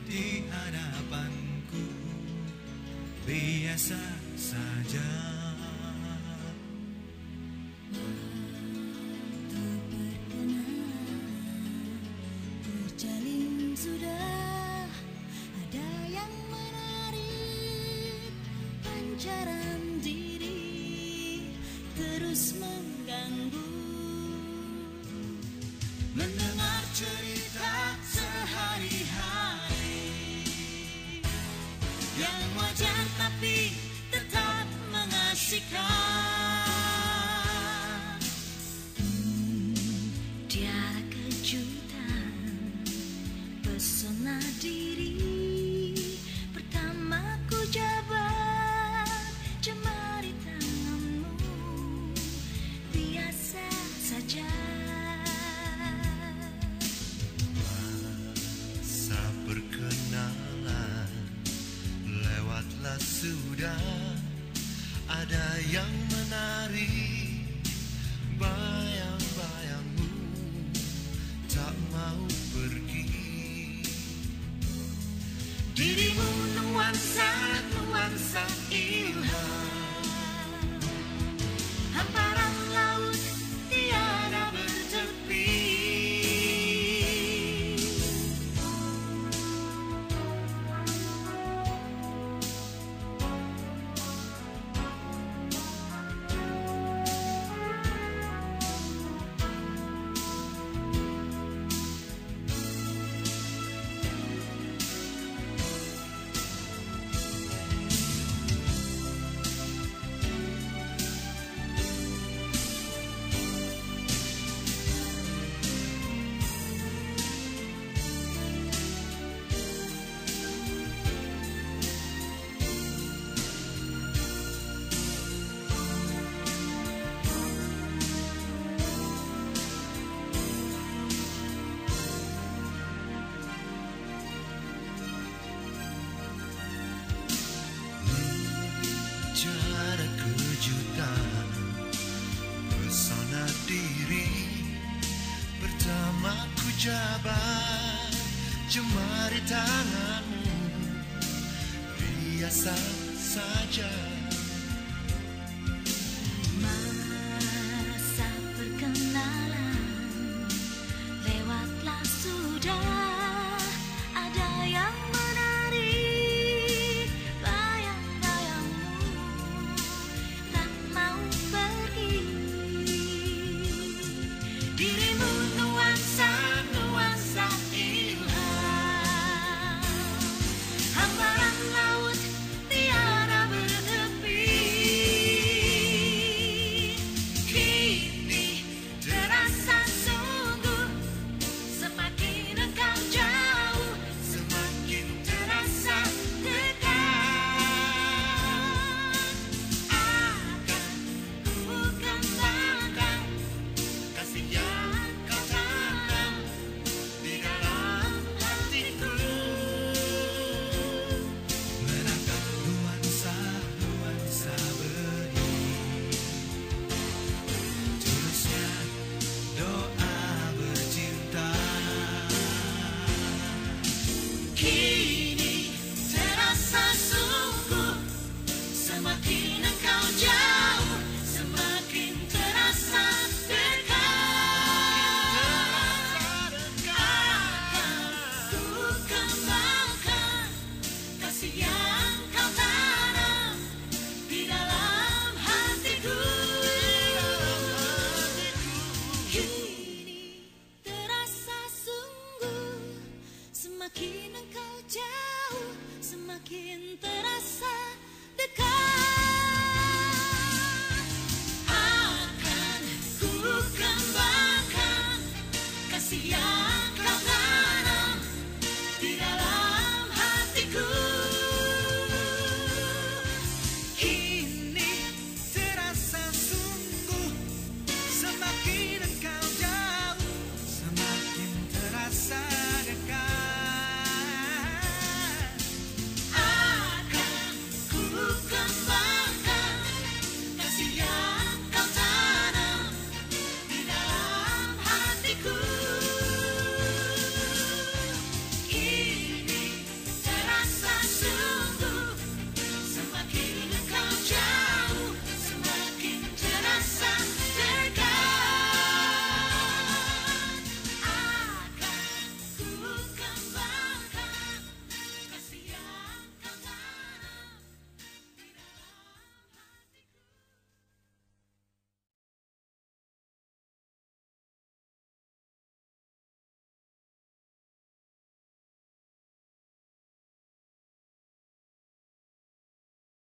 di hadapanku biasa saja. Waktu perkenalan terjalin sudah, ada yang menarik, pancaran diri terus mengganggu. Mendengar cerita sehari-hari yang wajar tapi tetap mengasihkan. Tiada kejutan, pesona diri pertama ku jabat, jemari tanganmu biasa saja. Masa perkenalan lewatlah sudah, ada yang menarik, bayang-bayangmu tak mau pergi. Dirimu nuansa ilham, hamparan laut tiada bertepi. Tiada kejutan, pesona diri pertama ku jabat, jemari tanganmu biasa saja. Masa perkenalan lewatlah sudah, ada yang menarik, bayang-bayangmu tak mau pergi. Dirimu nuansa ilham, hamparan laut tiada bertepi. Kini terasa sungguh, semakin engkau jauh, semakin terasa dekat. Akan ku kembangkan kasih yang kau tanam di dalam hatiku. Menatap nuansa benih, tulusnya doa bercinta. Kini terasa sungguh, semakin engkau jauh, semakin terasa dekat. Akan ku kembangkan kasih yang kau tanam di dalam hatiku. Kini terasa sungguh, semakin engkau jauh, semakin